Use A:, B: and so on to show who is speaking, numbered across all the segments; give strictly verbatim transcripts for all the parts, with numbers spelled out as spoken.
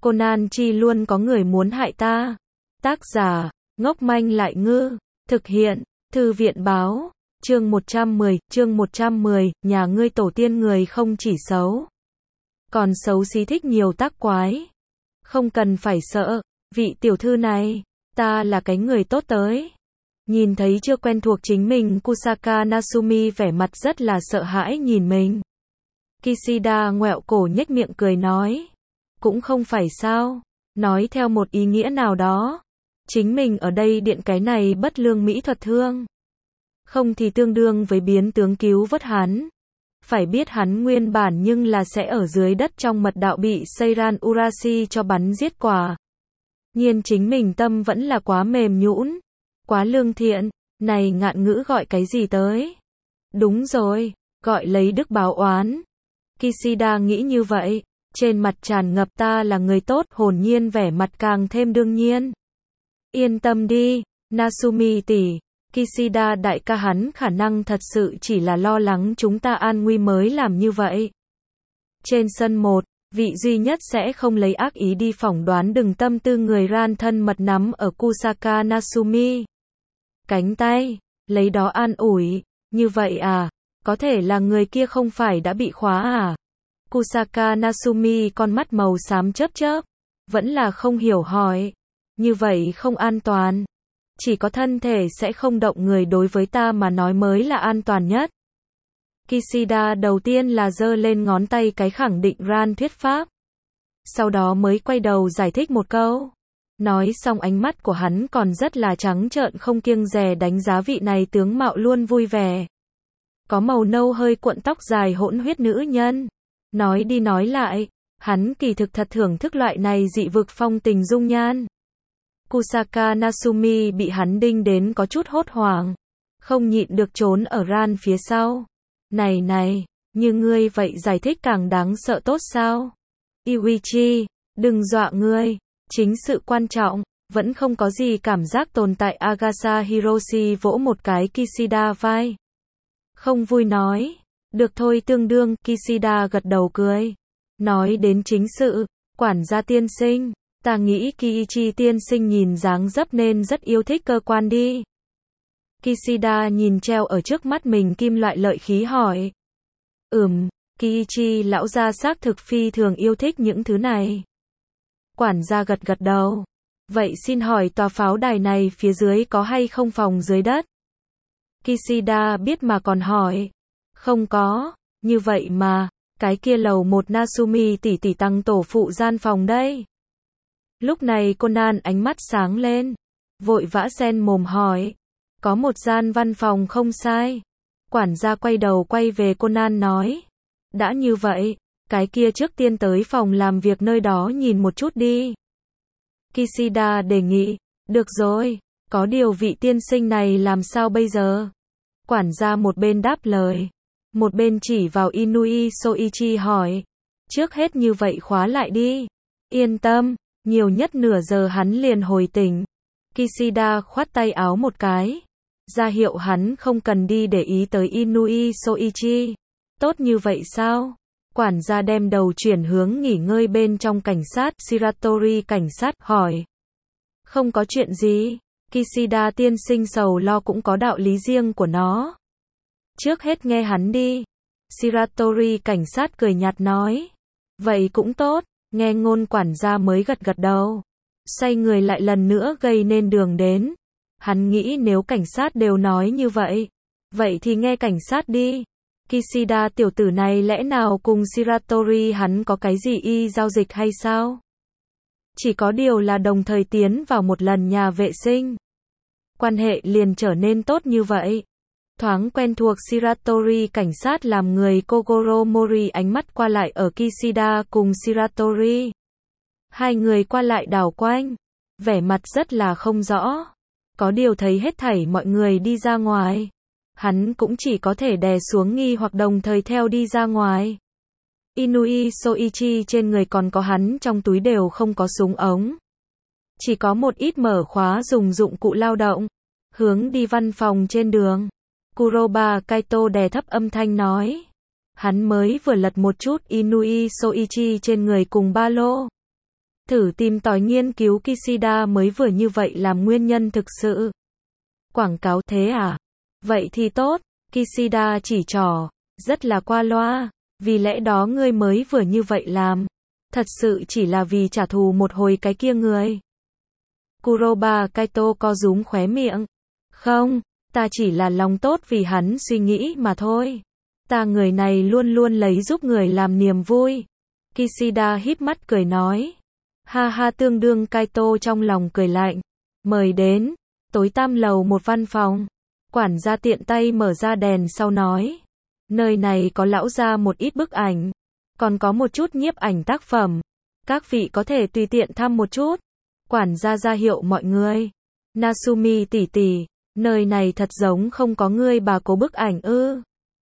A: Conan chi luôn có người muốn hại ta. Tác giả, ngốc manh lại ngư. Thực hiện, Thư viện báo. Chương một trăm mười, chương một trăm mười, nhà ngươi tổ tiên người không chỉ xấu, còn xấu xí thích nhiều tác quái. Không cần phải sợ, vị tiểu thư này, ta là cái người tốt tới. Nhìn thấy chưa quen thuộc chính mình, Kusaka Nasumi vẻ mặt rất là sợ hãi nhìn mình. Kishida ngoẹo cổ nhếch miệng cười nói. Cũng không phải sao, nói theo một ý nghĩa nào đó. Chính mình ở đây điện cái này bất lương mỹ thuật thương. Không thì tương đương với biến tướng cứu vớt hắn. Phải biết hắn nguyên bản nhưng là sẽ ở dưới đất trong mật đạo bị Seiran Urashi cho bắn giết quả. Nhiên chính mình tâm vẫn là quá mềm nhũn, quá lương thiện, này ngạn ngữ gọi cái gì tới? Đúng rồi, gọi lấy đức báo oán. Kishida nghĩ như vậy, trên mặt tràn ngập ta là người tốt, hồn nhiên vẻ mặt càng thêm đương nhiên. Yên tâm đi, Nasumi tỷ, Kishida đại ca hắn khả năng thật sự chỉ là lo lắng chúng ta an nguy mới làm như vậy. Trên sân một, vị duy nhất sẽ không lấy ác ý đi phỏng đoán đừng tâm tư người ran thân mật nắm ở Kusaka Nasumi. Cánh tay, lấy đó an ủi, như vậy à, có thể là người kia không phải đã bị khóa à? Kusaka Nasumi con mắt màu xám chớp chớp, vẫn là không hiểu hỏi, như vậy không an toàn. Chỉ có thân thể sẽ không động người đối với ta mà nói mới là an toàn nhất. Kishida đầu tiên là giơ lên ngón tay cái khẳng định ran thuyết pháp. Sau đó mới quay đầu giải thích một câu. Nói xong ánh mắt của hắn còn rất là trắng trợn không kiêng dè đánh giá vị này tướng mạo luôn vui vẻ. Có màu nâu hơi cuộn tóc dài hỗn huyết nữ nhân. Nói đi nói lại, hắn kỳ thực thật thưởng thức loại này dị vực phong tình dung nhan. Kusaka Nasumi bị hắn đinh đến có chút hốt hoảng, không nhịn được trốn ở ran phía sau. Này này, như ngươi vậy giải thích càng đáng sợ tốt sao? Iwichi, đừng dọa ngươi, chính sự quan trọng, vẫn không có gì cảm giác tồn tại. Agasa Hiroshi vỗ một cái Kishida vai. Không vui nói, được thôi tương đương. Kishida gật đầu cười. Nói đến chính sự, quản gia tiên sinh, ta nghĩ Kiichi tiên sinh nhìn dáng dấp nên rất yêu thích cơ quan đi. Kishida nhìn treo ở trước mắt mình kim loại lợi khí hỏi. Ừm, Kiichi lão gia xác thực phi thường yêu thích những thứ này. Quản gia gật gật đầu. Vậy xin hỏi tòa pháo đài này phía dưới có hay không phòng dưới đất? Kishida biết mà còn hỏi. Không có, như vậy mà, cái kia lầu một Nasumi tỷ tỷ tăng tổ phụ gian phòng đây. Lúc này Conan ánh mắt sáng lên, vội vã xen mồm hỏi. Có một gian văn phòng không sai. Quản gia quay đầu quay về Conan nói. Đã như vậy, cái kia trước tiên tới phòng làm việc nơi đó nhìn một chút đi. Kishida đề nghị. Được rồi, có điều vị tiên sinh này làm sao bây giờ? Quản gia một bên đáp lời, một bên chỉ vào Inui Soichi hỏi. Trước hết như vậy khóa lại đi. Yên tâm, nhiều nhất nửa giờ hắn liền hồi tỉnh. Kishida khoát tay áo một cái, ra hiệu hắn không cần đi để ý tới Inui Soichi. Tốt như vậy sao? Quản gia đem đầu chuyển hướng nghỉ ngơi bên trong cảnh sát. Shiratori cảnh sát hỏi. Không có chuyện gì. Kishida tiên sinh sầu lo cũng có đạo lý riêng của nó. Trước hết nghe hắn đi. Shiratori cảnh sát cười nhạt nói. Vậy cũng tốt. Nghe ngôn quản gia mới gật gật đầu. Xoay người lại lần nữa gây nên đường đến. Hắn nghĩ nếu cảnh sát đều nói như vậy, vậy thì nghe cảnh sát đi. Kishida tiểu tử này lẽ nào cùng Shiratori hắn có cái gì y giao dịch hay sao? Chỉ có điều là đồng thời tiến vào một lần nhà vệ sinh. Quan hệ liền trở nên tốt như vậy. Thoáng quen thuộc Shiratori cảnh sát làm người Kogoro Mori ánh mắt qua lại ở Kishida cùng Shiratori. Hai người qua lại đảo quanh, vẻ mặt rất là không rõ. Có điều thấy hết thảy mọi người đi ra ngoài, hắn cũng chỉ có thể đè xuống nghi hoặc đồng thời theo đi ra ngoài. Inui Soichi trên người còn có hắn trong túi đều không có súng ống. Chỉ có một ít mở khóa dùng dụng cụ lao động. Hướng đi văn phòng trên đường, Kuroba Kaito đè thấp âm thanh nói. Hắn mới vừa lật một chút Inui Soichi trên người cùng ba lô. Thử tìm tòi nghiên cứu Kishida mới vừa như vậy làm nguyên nhân thực sự. Quảng cáo thế à? Vậy thì tốt, Kishida chỉ trỏ, rất là qua loa, vì lẽ đó ngươi mới vừa như vậy làm. Thật sự chỉ là vì trả thù một hồi cái kia người. Kuroba Kaito co rúm khóe miệng. Không, ta chỉ là lòng tốt vì hắn suy nghĩ mà thôi. Ta người này luôn luôn lấy giúp người làm niềm vui. Kishida híp mắt cười nói. Ha ha, tương đương Kaito trong lòng cười lạnh. Mời đến, tối tam lầu một văn phòng. Quản gia tiện tay mở ra đèn sau nói. Nơi này có lão ra một ít bức ảnh. Còn có một chút nhiếp ảnh tác phẩm. Các vị có thể tùy tiện thăm một chút. Quản gia ra hiệu mọi người. Nasumi tỷ tỷ, nơi này thật giống không có ngươi bà cố bức ảnh ư.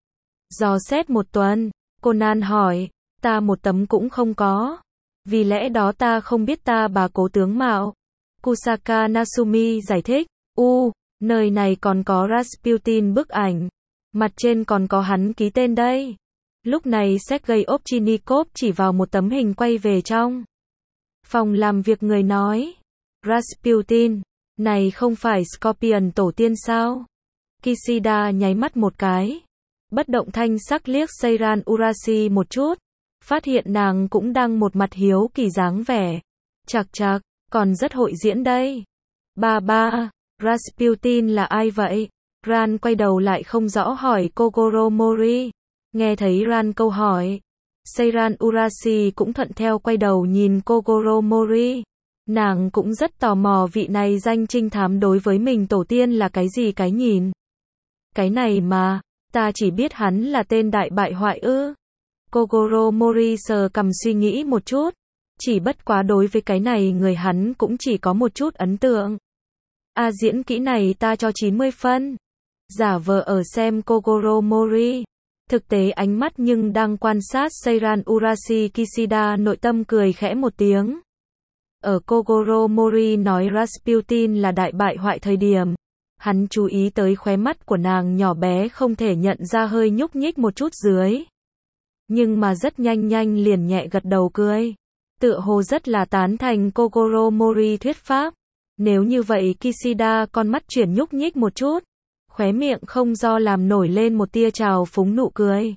A: Dò xét một tuần, Conan hỏi, ta một tấm cũng không có. Vì lẽ đó ta không biết ta bà cố tướng mạo. Kusaka Nasumi giải thích, u, nơi này còn có Rasputin bức ảnh. Mặt trên còn có hắn ký tên đây. Lúc này Sergei Ovchinnikov chỉ vào một tấm hình quay về trong phòng làm việc người nói. Rasputin, này không phải Scorpion tổ tiên sao? Kishida nháy mắt một cái. Bất động thanh sắc liếc Seiran Urashi một chút. Phát hiện nàng cũng đang một mặt hiếu kỳ dáng vẻ. Chạc chạc, còn rất hội diễn đây. Ba ba, Rasputin là ai vậy? Ran quay đầu lại không rõ hỏi Kogoro Mori. Nghe thấy Ran câu hỏi. Seiran Urashi cũng thuận theo quay đầu nhìn Kogoro Mori. Nàng cũng rất tò mò vị này danh trinh thám đối với mình tổ tiên là cái gì cái nhìn. Cái này mà, ta chỉ biết hắn là tên đại bại hoại ư. Kogoro Mori sờ cằm suy nghĩ một chút. Chỉ bất quá đối với cái này người hắn cũng chỉ có một chút ấn tượng. A diễn kỹ này ta cho chín mươi phân. Giả vờ ở xem Kogoro Mori. Thực tế ánh mắt nhưng đang quan sát Seiran Urashi. Kishida nội tâm cười khẽ một tiếng. Ở Kogoro Mori nói Rasputin là đại bại hoại thời điểm. Hắn chú ý tới khóe mắt của nàng nhỏ bé không thể nhận ra hơi nhúc nhích một chút dưới. Nhưng mà rất nhanh nhanh liền nhẹ gật đầu cười. Tựa hồ rất là tán thành Kogoro Mori thuyết pháp. Nếu như vậy Kishida con mắt chuyển nhúc nhích một chút. Khóe miệng không do làm nổi lên một tia trào phúng nụ cười.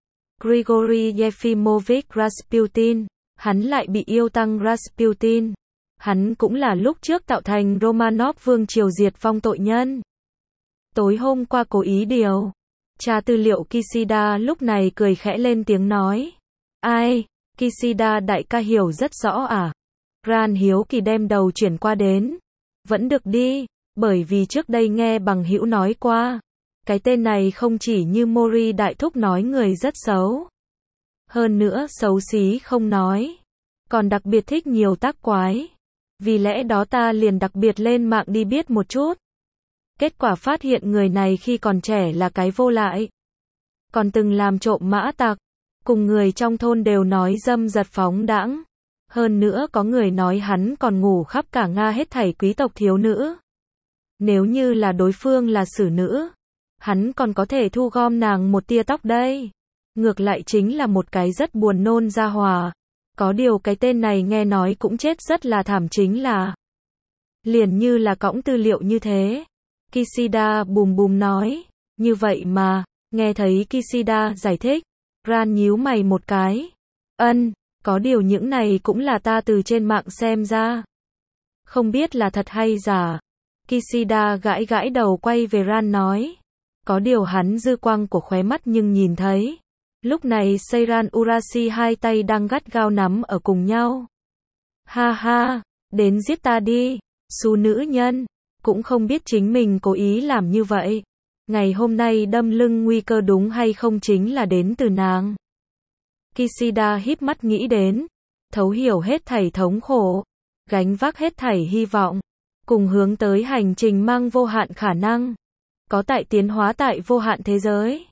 A: Grigory Yefimovich Rasputin. Hắn lại bị yêu tăng Rasputin. Hắn cũng là lúc trước tạo thành Romanov vương triều diệt vong tội nhân. Tối hôm qua cố ý điều tra tư liệu. Kishida lúc này cười khẽ lên tiếng nói. Ai? Kishida đại ca hiểu rất rõ à? Ran hiếu kỳ đem đầu chuyển qua đến. Vẫn được đi, bởi vì trước đây nghe bằng hữu nói qua. Cái tên này không chỉ như Mori đại thúc nói người rất xấu. Hơn nữa xấu xí không nói. Còn đặc biệt thích nhiều tác quái. Vì lẽ đó ta liền đặc biệt lên mạng đi biết một chút. Kết quả phát hiện người này khi còn trẻ là cái vô lại. Còn từng làm trộm mã tặc. Cùng người trong thôn đều nói dâm dật phóng đãng. Hơn nữa có người nói hắn còn ngủ khắp cả Nga hết thảy quý tộc thiếu nữ. Nếu như là đối phương là xử nữ, hắn còn có thể thu gom nàng một tia tóc đây. Ngược lại chính là một cái rất buồn nôn ra hòa. Có điều cái tên này nghe nói cũng chết rất là thảm chính là. Liền như là cõng tư liệu như thế. Kishida bùm bùm nói. Như vậy mà, nghe thấy Kishida giải thích. Ran nhíu mày một cái. Ân, có điều những này cũng là ta từ trên mạng xem ra. Không biết là thật hay giả. Kishida gãi gãi đầu quay về Ran nói. Có điều hắn dư quang của khóe mắt nhưng nhìn thấy. Lúc này Seiran Urashi hai tay đang gắt gao nắm ở cùng nhau. Ha ha, đến giết ta đi, xú nữ nhân. Cũng không biết chính mình cố ý làm như vậy. Ngày hôm nay đâm lưng nguy cơ đúng hay không chính là đến từ nàng. Kishida híp mắt nghĩ đến. Thấu hiểu hết thảy thống khổ. Gánh vác hết thảy hy vọng. Cùng hướng tới hành trình mang vô hạn khả năng. Có tại tiến hóa tại vô hạn thế giới.